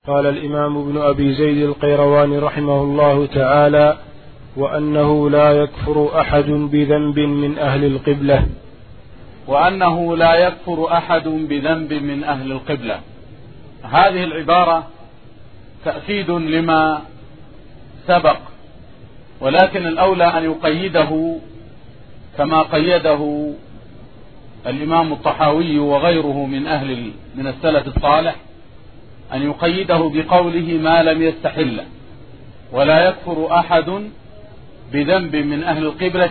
قال الإمام ابن أبي زيد القيرواني رحمه الله تعالى: وأنه لا يكفر أحد بذنب من أهل القبلة. وأنه لا يكفر أحد بذنب من أهل القبلة. هذه العبارة تأكيد لما سبق، ولكن الأولى أن يقيده كما قيده الإمام الطحاوي وغيره من السلف الصالح، أن يقيده بقوله ما لم يستحله. ولا يكفر أحد بذنب من أهل القبلة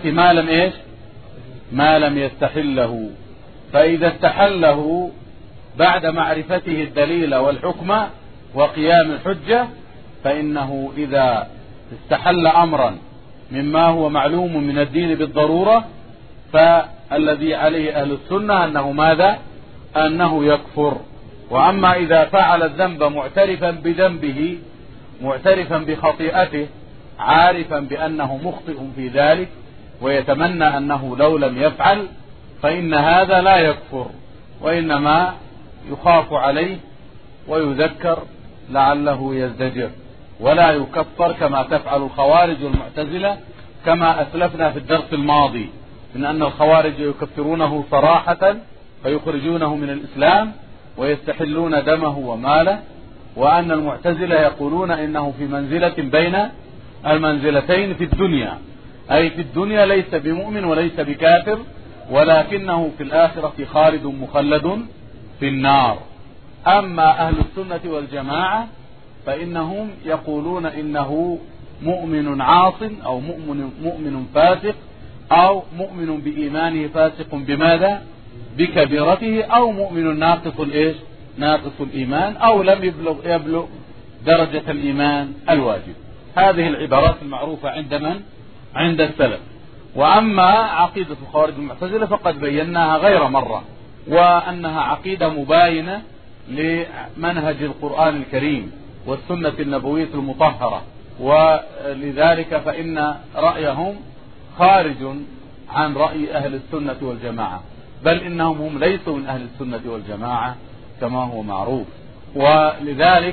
ما لم يستحله. فإذا استحله بعد معرفته الدليل والحكم وقيام الحجة، فإنه إذا استحل أمرا مما هو معلوم من الدين بالضرورة، فالذي عليه أهل السنة أنه يكفر. وأما إذا فعل الذنب معترفا بذنبه، معترفا بخطيئته، عارفا بأنه مخطئ في ذلك، ويتمنى أنه لو لم يفعل، فإن هذا لا يكفر، وإنما يخاف عليه ويذكر لعله يزدجر، ولا يكفر كما تفعل الخوارج والمعتزلة، كما أسلفنا في الدرس الماضي من أن الخوارج يكفرونه صراحة فيخرجونه من الإسلام ويستحلون دمه وماله، وأن المعتزلة يقولون إنه في منزلة بين المنزلتين في الدنيا، أي في الدنيا ليس بمؤمن وليس بكافر، ولكنه في الآخرة خالد مخلد في النار. أما أهل السنة والجماعة فإنهم يقولون إنه مؤمن عاص، أو مؤمن فاسق، أو مؤمن بإيمانه فاسق بماذا؟ بكبيرته، أو مؤمن ناقص الإيمان، أو لم يبلغ درجة الإيمان الواجب. هذه العبارات المعروفة عند السلف. وأما عقيدة الخوارج المعتزلة فقد بيناها غير مرة، وأنها عقيدة مباينة لمنهج القرآن الكريم والسنة النبوية المطهرة، ولذلك فإن رأيهم خارج عن رأي أهل السنة والجماعة، بل إنهم هم ليسوا من أهل السنة والجماعة كما هو معروف. ولذلك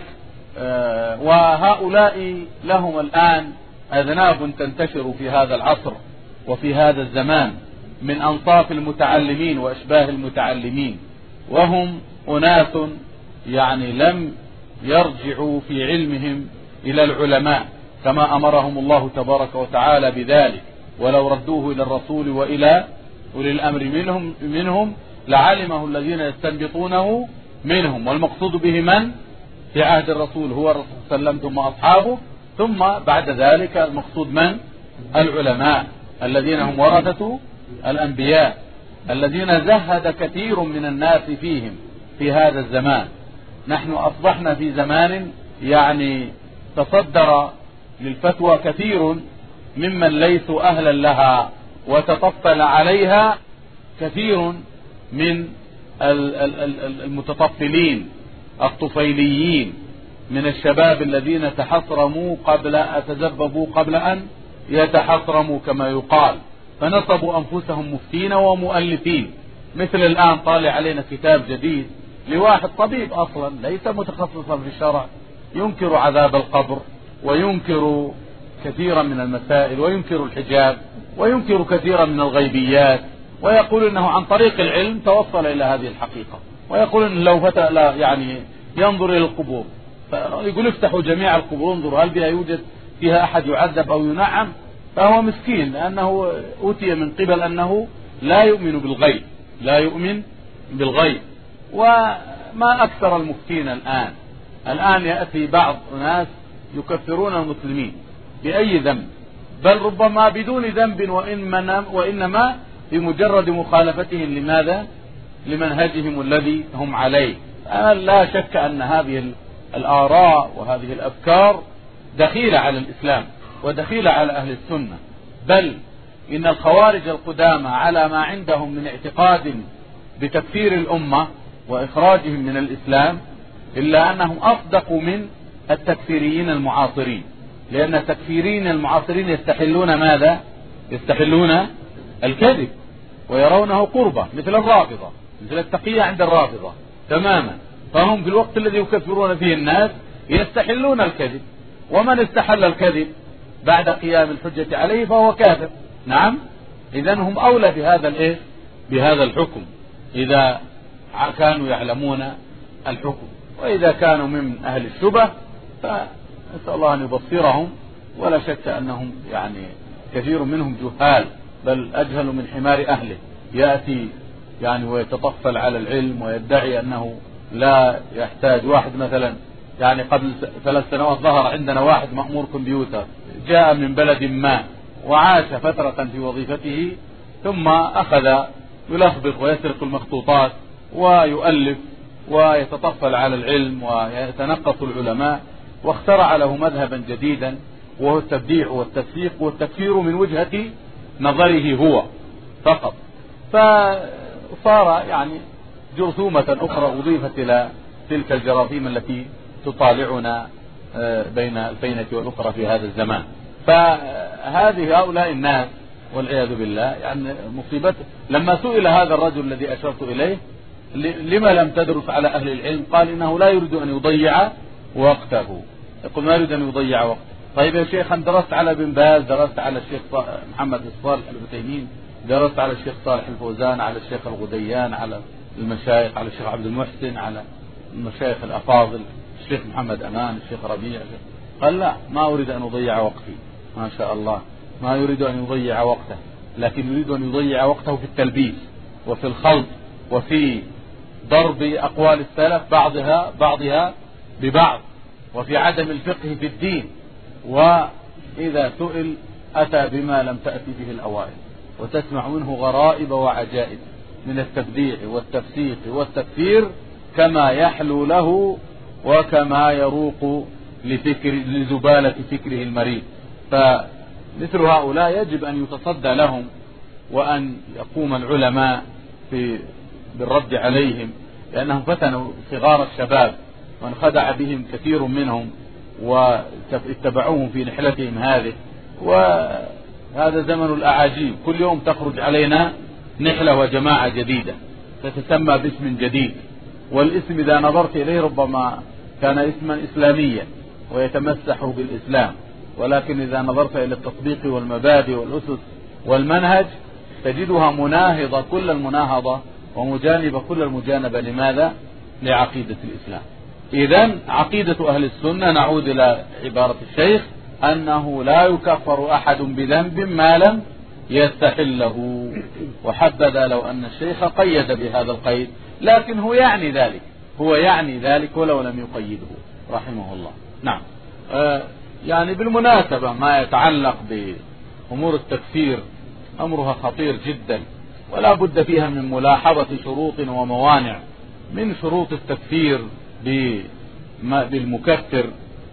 وهؤلاء لهم الآن أذناب تنتشر في هذا العصر وفي هذا الزمان من أنصاف المتعلمين وأشباه المتعلمين، وهم أناس لم يرجعوا في علمهم إلى العلماء كما أمرهم الله تبارك وتعالى بذلك، ولو ردوه إلى الرسول وإلى أولي الأمر منهم لعلمه الذين يستنبطونه منهم. والمقصود به من في عهد الرسول هو الرسول صلى الله عليه وسلم ثم أصحابه، ثم بعد ذلك المقصود من؟ العلماء الذين هم ورثة الأنبياء، الذين زهد كثير من الناس فيهم في هذا الزمان. نحن أصبحنا في زمان تصدر للفتوى كثير ممن ليسوا أهلا لها، وتطفل عليها كثير من المتطفلين الطفيليين من الشباب الذين تزببوا قبل أن يتحصرموا كما يقال، فنصبوا أنفسهم مفتين ومؤلفين. مثل الآن طالع علينا كتاب جديد لواحد طبيب أصلا ليس متخصصا في الشرع، ينكر عذاب القبر، وينكر كثيرا من المسائل، وينكر الحجاب، وينكر كثيرا من الغيبيات، ويقول انه عن طريق العلم توصل الى هذه الحقيقة، ويقول ان لو فتى ينظر الى القبور، يقول افتحوا جميع القبور انظروا هل بها يوجد فيها احد يعذب او ينعم، فهو مسكين لانه اوتي من قبل انه لا يؤمن بالغيب. وما اكثر المفتين الان يأتي بعض الناس يكفرون المسلمين بأي ذنب، بل ربما بدون ذنب، وإنما بمجرد مخالفتهم لمنهجهم الذي هم عليه. لا شك أن هذه الآراء وهذه الأفكار دخيلة على الإسلام ودخيلة على أهل السنة، بل إن الخوارج القدامى على ما عندهم من اعتقاد بتكفير الأمة وإخراجهم من الإسلام، إلا أنهم أصدقوا من التكفيريين المعاصرين، لأن التكفيريين المعاصرين يستحلون ماذا؟ يستحلون الكذب ويرونه قربة، مثل الرافضة، مثل التقية عند الرافضة تماما. فهم في الوقت الذي يكفرون فيه الناس يستحلون الكذب، ومن استحل الكذب بعد قيام الحجة عليه فهو كافر. نعم، إذن هم أولى بهذا الحكم إذا كانوا يعلمون الحكم. وإذا كانوا من أهل الشبه فنسأل الله أن يبصرهم، ولا شك أنهم يعني كثير منهم جهال، بل أجهل من حمار أهله، يأتي يعني ويتطفل على العلم ويدعي أنه لا يحتاج. واحد مثلا يعني قبل 3 سنوات ظهر عندنا واحد مأمور كمبيوتر، جاء من بلد ما وعاش فترة في وظيفته، ثم أخذ يلخبط ويسرق المخطوطات ويؤلف ويتطفل على العلم ويتنقص العلماء، واخترع له مذهبا جديدا وهو التبديع والتفسيق والتكفير من وجهة نظره هو فقط. فصار يعني جرثومة أخرى أضيفت إلى تلك الجراثيم التي تطالعنا بين الفينة والأخرى في هذا الزمان. فهذه هؤلاء الناس والعياذ بالله يعني مصيبة. لما سئل هذا الرجل الذي أشرت إليه لما لم تدرس على أهل العلم، قال إنه لا يريد أن يضيع وقته. يقول ما يريد أن يضيع وقته. طيب يا شيخ، أنا درست على بن باز، درست على الشيخ محمد الصالح العثيمين، درست على الشيخ صالح الفوزان، على الشيخ الغديان، على المشايخ، على الشيخ عبد المحسن، على المشايخ الأفاضل، الشيخ محمد أمان، الشيخ ربيع. قال لا، ما أريد أن أضيع وقتي. ما شاء الله، ما يريد أن يضيع وقته، لكن يريد أن يضيع وقته في التلبيس وفي الخلط وفي ضرب أقوال السلف بعضها ببعض، وفي عدم الفقه في الدين. وإذا سئل أتى بما لم تأتي به الأوائل، وتسمع منه غرائب وعجائب من التبديع والتفسيق والتكفير كما يحلو له وكما يروق لزبالة فكره المريض. فمثل هؤلاء يجب أن يتصدى لهم، وأن يقوم العلماء بالرد عليهم، لأنهم فتنوا صغار الشباب وانخدع بهم كثير منهم واتبعوهم في نحلتهم هذه. وهذا زمن الأعاجيب، كل يوم تخرج علينا نحلة وجماعة جديدة تتسمى باسم جديد، والاسم إذا نظرت إليه ربما كان اسما إسلاميا ويتمسح بالإسلام، ولكن إذا نظرت إلى التطبيق والمبادئ والأسس والمنهج تجدها مناهضة كل المناهضة ومجانبة كل المجانبة. لماذا؟ لعقيدة الإسلام. إذن عقيدة أهل السنة، نعود إلى عبارة الشيخ، أنه لا يكفر أحد بذنب ما لم يستحله. وحبذا لو أن الشيخ قيد بهذا القيد، لكن هو يعني ذلك ولو لم يقيده رحمه الله. نعم. يعني بالمناسبة ما يتعلق بأمور التكفير أمرها خطير جدا، ولا بد فيها من ملاحظة شروط وموانع. من شروط التكفير بالمكفر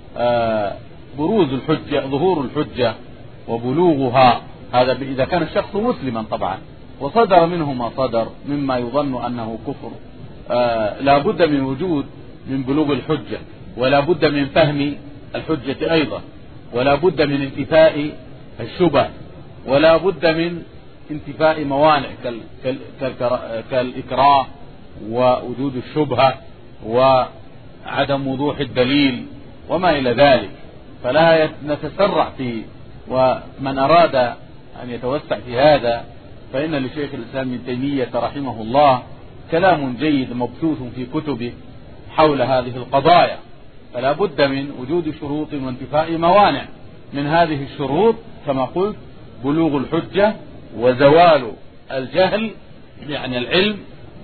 ظهور الحجة وبلوغها، هذا إذا كان الشخص مسلما طبعا وصدر منه ما صدر مما يظن أنه كفر. لا بد من وجود من بلوغ الحجة، ولا بد من فهم الحجة أيضا، ولا بد من انتفاء الشبه، ولا بد من انتفاء موانع كالإكراه ووجود الشبهة وعدم وضوح الدليل وما إلى ذلك. فلا نتسرع فيه، ومن أراد أن يتوسع في هذا فإن لشيخ الإسلام ابن تيمية رحمه الله كلام جيد مبثوث في كتبه حول هذه القضايا. فلا بد من وجود شروط وانتفاء موانع. من هذه الشروط كما قلت بلوغ الحجة وزوال الجهل يعني العلم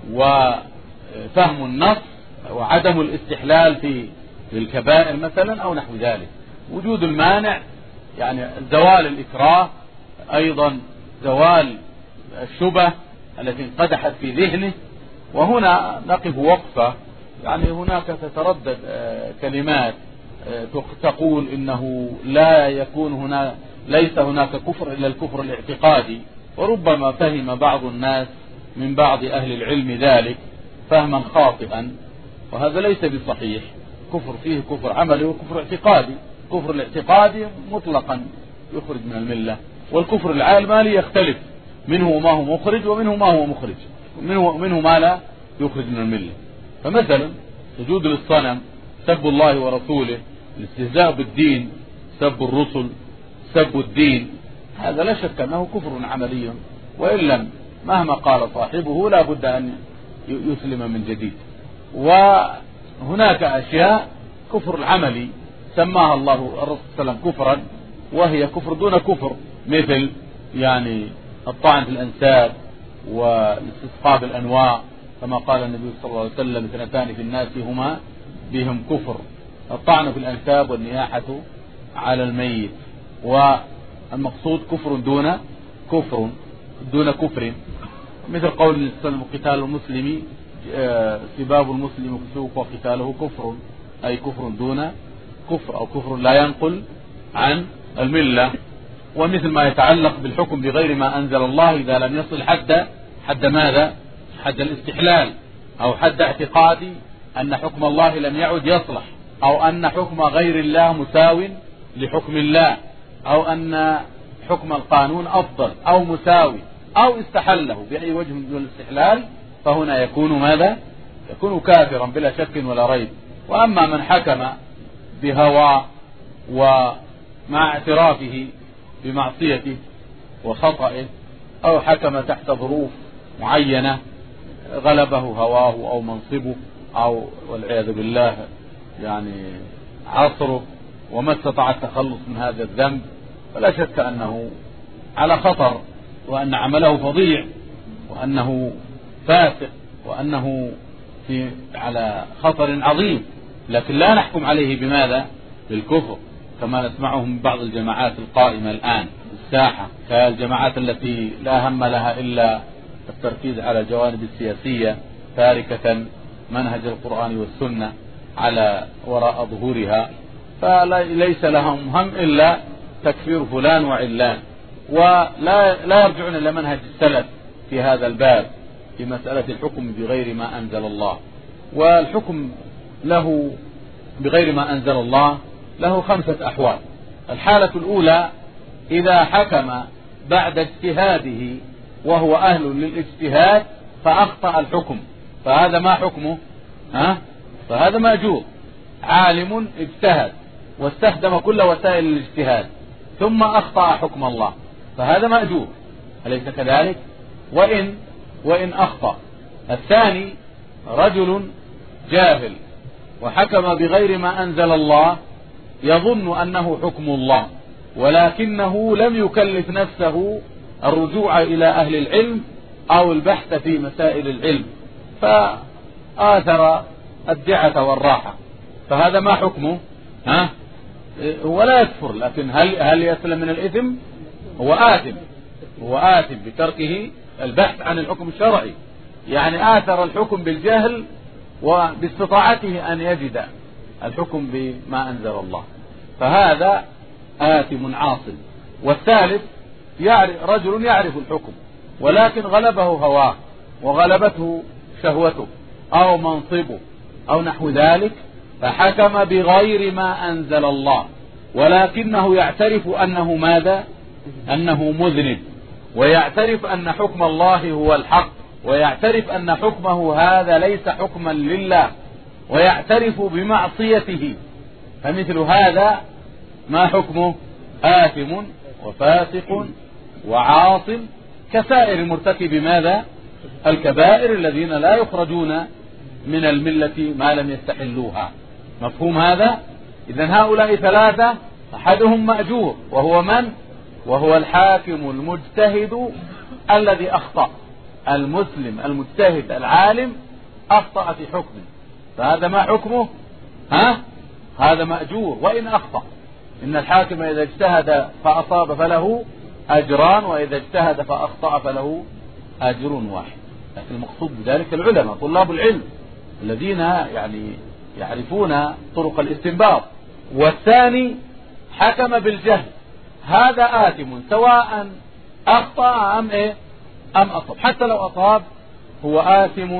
وفهم النص وعدم الاستحلال في الكبائر مثلا أو نحو ذلك. وجود المانع يعني زوال الإكراه، أيضا زوال الشبه التي انقدحت في ذهنه. وهنا نقف وقفة، يعني هناك تتردد كلمات تقول إنه ليس هناك كفر إلا الكفر الاعتقادي، وربما فهم بعض الناس من بعض أهل العلم ذلك فهما خاطئا، وهذا ليس بصحيح. كفر فيه كفر عملي وكفر اعتقادي. كفر الاعتقادي مطلقا يخرج من الملة، والكفر العملي يختلف، منه ما هو مخرج ومنه ما هو مخرج، منه ما لا يخرج من الملة. فمثلا سجود للصنم سب الله ورسوله، الاستهزاء بالدين، سب الرسل، سب الدين، هذا لا شك أنه كفر عملي، وإن لم مهما قال صاحبه لا بد أن يسلم من جديد. وهناك أشياء كفر العملي سماها الله الرسول صلى الله عليه وسلم كفرا، وهي كفر دون كفر، مثل يعني الطعن في الأنساب والاستسقاء بالأنواع، كما قال النبي صلى الله عليه وسلم: اثنتان في الناس هما بهم كفر، الطعن في الأنساب والنياحة على الميت. والمقصود كفر دون كفر، مثل قول النبي صلى الله عليه وسلم: قتال المسلم سباب المسلم فسوق وقتاله كفر، أي كفر دون كفر، أو كفر لا ينقل عن الملة. ومثل ما يتعلق بالحكم بغير ما أنزل الله إذا لم يصل حد ماذا؟ حد الاستحلال، أو حد اعتقادي أن حكم الله لم يعد يصلح، أو أن حكم غير الله مساو لحكم الله، أو أن حكم القانون أفضل أو مساوي، أو استحله بأي وجه من الاستحلال، فهنا يكون ماذا؟ يكون كافرا بلا شك ولا ريب. وأما من حكم بهوى ومع اعترافه بمعصيته وخطئه، أو حكم تحت ظروف معينة غلبه هواه أو منصبه أو والعياذ بالله يعني عصره، وما استطاع التخلص من هذا الذنب، فلا شك أنه على خطر، وأن عمله فظيع، وأنه فاسق، وأنه على خطر عظيم. لكن لا نحكم عليه بماذا؟ بالكفر، كما نسمعه من بعض الجماعات القائمة الآن في الساحة، كالجماعات التي لا هم لها إلا التركيز على الجوانب السياسية، تاركة منهج القرآن والسنة على وراء ظهورها، فليس لهم هم إلا تكفير فلان وعلان، ولا يرجعون إلى منهج السلف في هذا الباب في مسألة الحكم بغير ما أنزل الله. والحكم له بغير ما أنزل الله له 5 أحوال. الحالة الأولى إذا حكم بعد اجتهاده وهو أهل للاجتهاد فأخطأ الحكم، فهذا ما حكمه؟ فهذا مأجور، عالم اجتهد واستخدم كل وسائل الاجتهاد ثم أخطأ حكم الله، فهذا مأجور، أليس كذلك؟ وإن أخطأ. الثاني رجل جاهل وحكم بغير ما أنزل الله، يظن أنه حكم الله، ولكنه لم يكلف نفسه الرجوع إلى أهل العلم أو البحث في مسائل العلم، فآثر الدعة والراحة، فهذا ما حكمه؟ هو لا يكفر، لكن هل يسلم من الإثم؟ هو آثم بتركه البحث عن الحكم الشرعي، يعني آثر الحكم بالجهل وباستطاعته أن يجد الحكم بما أنزل الله، فهذا آثم عاصم. والثالث رجل يعرف الحكم ولكن غلبه هواه وغلبته شهوته أو منصبه أو نحو ذلك، فحكم بغير ما أنزل الله، ولكنه يعترف أنه ماذا؟ أنه مذنب، ويعترف أن حكم الله هو الحق، ويعترف أن حكمه هذا ليس حكما لله، ويعترف بمعصيته، فمثل هذا ما حكمه؟ آثم وفاسق وعاصم كسائر مرتكب ماذا؟ الكبائر الذين لا يخرجون من الملة ما لم يستحلوها. مفهوم هذا؟ إذن هؤلاء 3 أحدهم مأجور، وهو من؟ وهو الحاكم المجتهد الذي أخطأ، المسلم المجتهد العالم أخطأ في حكمه، فهذا ما حكمه؟ هذا مأجور وإن أخطأ. إن الحاكم إذا اجتهد فأصاب فله أجران، وإذا اجتهد فأخطأ فله أجر واحد. لكن المقصود بذلك العلماء طلاب العلم الذين يعني يعرفون طرق الاستنباط. والثاني حكم بالجهل، هذا آثم سواء أخطأ أم أصاب، حتى لو أصاب هو آثم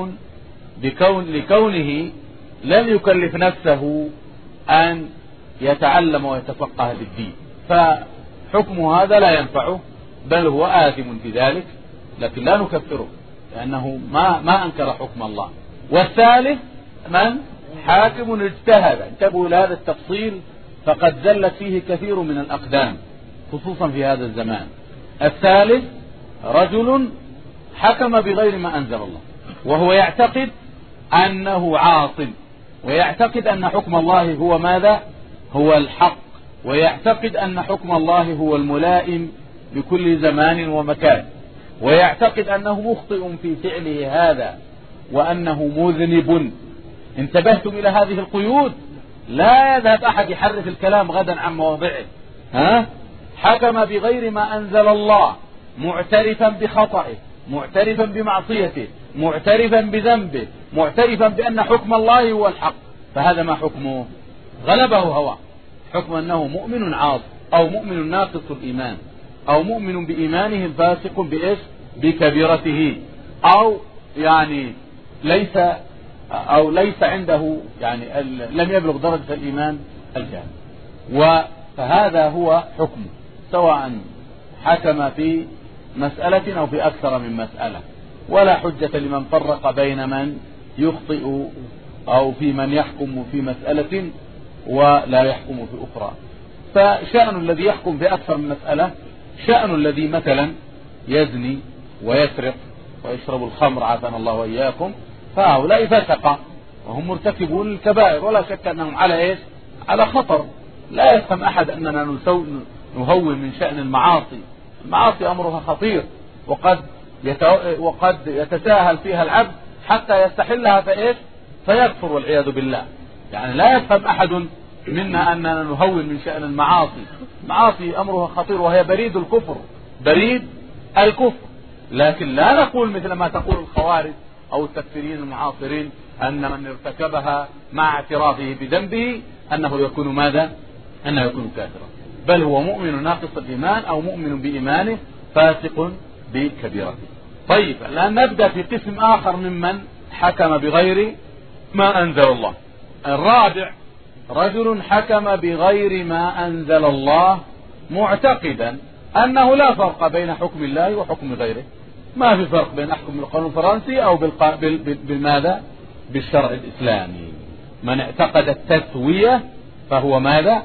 لكونه لم يكلف نفسه أن يتعلم ويتفقه بالدين، فحكمه هذا لا ينفعه، بل هو آثم في ذلك، لكن لا نكفره لأنه ما أنكر حكم الله. والثالث من؟ حاكم اجتهد، انتبهوا إلى هذا التفصيل فقد زلت فيه كثير من الأقدام خصوصا في هذا الزمان. الثالث رجل حكم بغير ما أنزل الله وهو يعتقد أنه عاصم، ويعتقد أن حكم الله هو ماذا؟ هو الحق، ويعتقد أن حكم الله هو الملائم بكل زمان ومكان، ويعتقد أنه مخطئ في فعله هذا وأنه مذنب. انتبهتم إلى هذه القيود؟ لا يذهب أحد يحرف الكلام غدا عن مواضعه. حكم بغير ما أنزل الله، معترفا بخطئه، معترفا بمعصيته، معترفا بذنبه، معترفا بأن حكم الله هو الحق، فهذا ما حكمه؟ غلبه هواه، حكم أنه مؤمن عاص أو مؤمن ناقص الإيمان أو مؤمن بإيمانه الفاسق بإيش؟ بكبيرته، أو يعني ليس عنده يعني لم يبلغ درجة الإيمان الكامل. فهذا هو حكمه، سواء حكم في مسألة أو في أكثر من مسألة، ولا حجة لمن فرق بين من يخطئ أو في من يحكم في مسألة ولا يحكم في أخرى. فشأن الذي يحكم في أكثر من مسألة شأن الذي مثلا يزني ويسرق ويشرب الخمر عافانا الله وإياكم، فهؤلاء فسقة وهم مرتكبون الكبائر، ولا شك أنهم على إيش؟ على خطر. لا يفهم أحد أننا نهون من شأن المعاصي. المعاصي أمرها خطير، وقد يتساهل فيها العبد حتى يستحلها فإيش؟ فيكفر والعياذ بالله. يعني لا يفهم أحد منا أننا نهون من شأن المعاصي. المعاصي أمرها خطير وهي بريد الكفر، بريد الكفر. لكن لا نقول مثل ما تقول الخوارج أو التكفيريين المعاصرين أن من ارتكبها مع اعترافه بذنبه أنه يكون ماذا؟ أنه يكون كافرا، بل هو مؤمن ناقص الإيمان أو مؤمن بإيمانه فاسق بكبيرته. طيب الآن نبدأ في قسم آخر ممن حكم بغير ما أنزل الله. الرابع رجل حكم بغير ما أنزل الله معتقدا أنه لا فرق بين حكم الله وحكم غيره. ما في فرق بين أحكم بالقانون الفرنسي أو بالماذا؟ بالشرع الإسلامي. من اعتقد التسوية فهو ماذا؟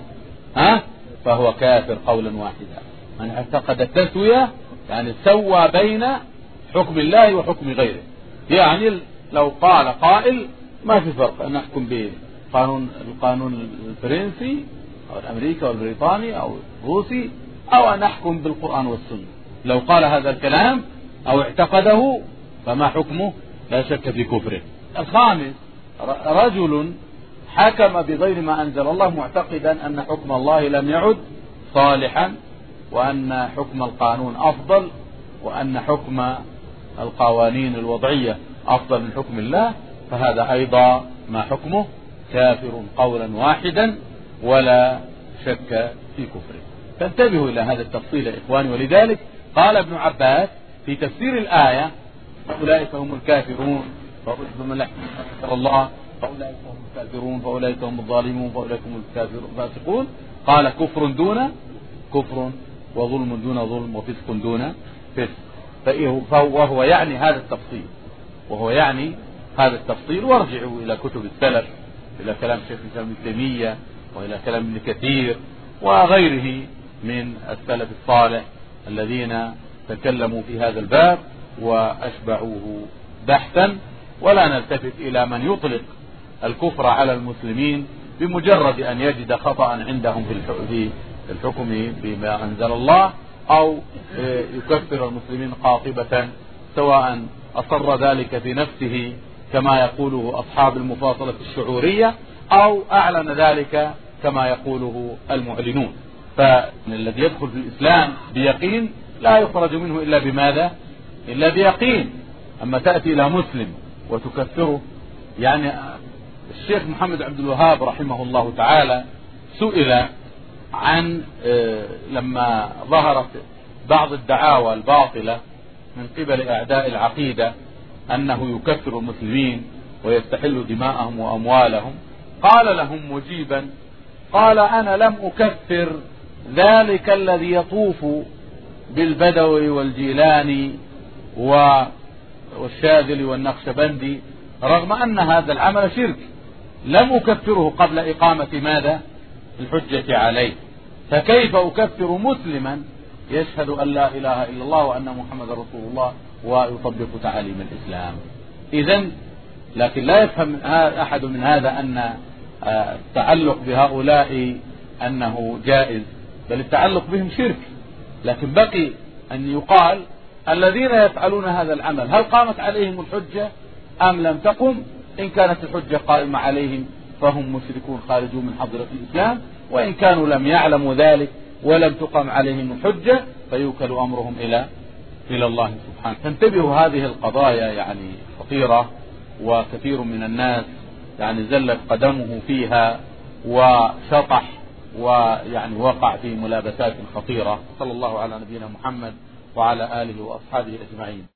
فهو كافر قولا واحدا. من اعتقد التسوية يعني سوى بين حكم الله وحكم غيره. يعني لو قال قائل ما في فرق أن أحكم بالقانون الفرنسي أو الأمريكي أو البريطاني أو الروسي أو أن أحكم بالقرآن والسنة، لو قال هذا الكلام أو اعتقده فما حكمه؟ لا شك في كفره. الخامس رجل حكم بغير ما أنزل الله معتقدا أن حكم الله لم يعد صالحا، وأن حكم القانون أفضل، وأن حكم القوانين الوضعية أفضل من حكم الله، فهذا أيضا ما حكمه؟ كافر قولا واحدا ولا شك في كفره. فانتبهوا إلى هذا التفصيل يا إخواني. ولذلك قال ابن عباس في تفسير الآية فأولئك هم الكافرون فمن لا يحكم الله فأولئك هم الكافرون فأولئك هم الظالمون فأولئك هم الفاسقون، قال كفر دون كفر وظلم دون ظلم وفسق دون فسق. وهو يعني هذا التفصيل وارجعوا إلى كتب السلف، إلى كلام شيخ الإسلام ابن تيمية وإلى كلام ابن كثير وغيره من السلف الصالح الذين تكلموا في هذا الباب وأشبعوه بحثا. ولا نلتفت إلى من يطلق الكفر على المسلمين بمجرد أن يجد خطأ عندهم في الحكم بما أنزل الله، أو يكفر المسلمين قاطبة، سواء أصر ذلك في نفسه كما يقوله أصحاب المفاصلة الشعورية أو أعلن ذلك كما يقوله المعلنون. فالذي يدخل في الإسلام بيقين لا يخرج منه إلا بماذا؟ إلا بيقين. أما تأتي إلى مسلم وتكفره، يعني الشيخ محمد عبد الوهاب رحمه الله تعالى سئل عن لما ظهرت بعض الدعاوى الباطلة من قبل أعداء العقيدة أنه يكفر المسلمين ويستحل دماءهم وأموالهم، قال لهم مجيبا، قال أنا لم أكفر ذلك الذي يطوف بالبدوي والجيلاني والشاذلي والنقشبندي رغم أن هذا العمل شرك، لم أكفره قبل إقامة ماذا؟ الحجة عليه. فكيف أكفر مسلما يشهد أن لا إله إلا الله وأن محمد رسول الله ويطبق تعاليم الإسلام؟ إذن لكن لا يفهم أحد من هذا أن التعلق بهؤلاء أنه جائز، بل التعلق بهم شرك. لكن بقي أن يقال الذين يفعلون هذا العمل هل قامت عليهم الحجة أم لم تقم؟ إن كانت الحجة قائمة عليهم فهم مشركون خارجون من حظيرة الإسلام، وإن كانوا لم يعلموا ذلك ولم تقم عليهم الحجة فيوكل أمرهم إلى الله سبحانه. فانتبهوا، هذه القضايا يعني خطيرة، وكثير من الناس يعني زلت قدمه فيها وشطح ويعني وقع في ملابسات خطيرة. صلى الله على نبينا محمد وعلى آله وأصحابه أجمعين.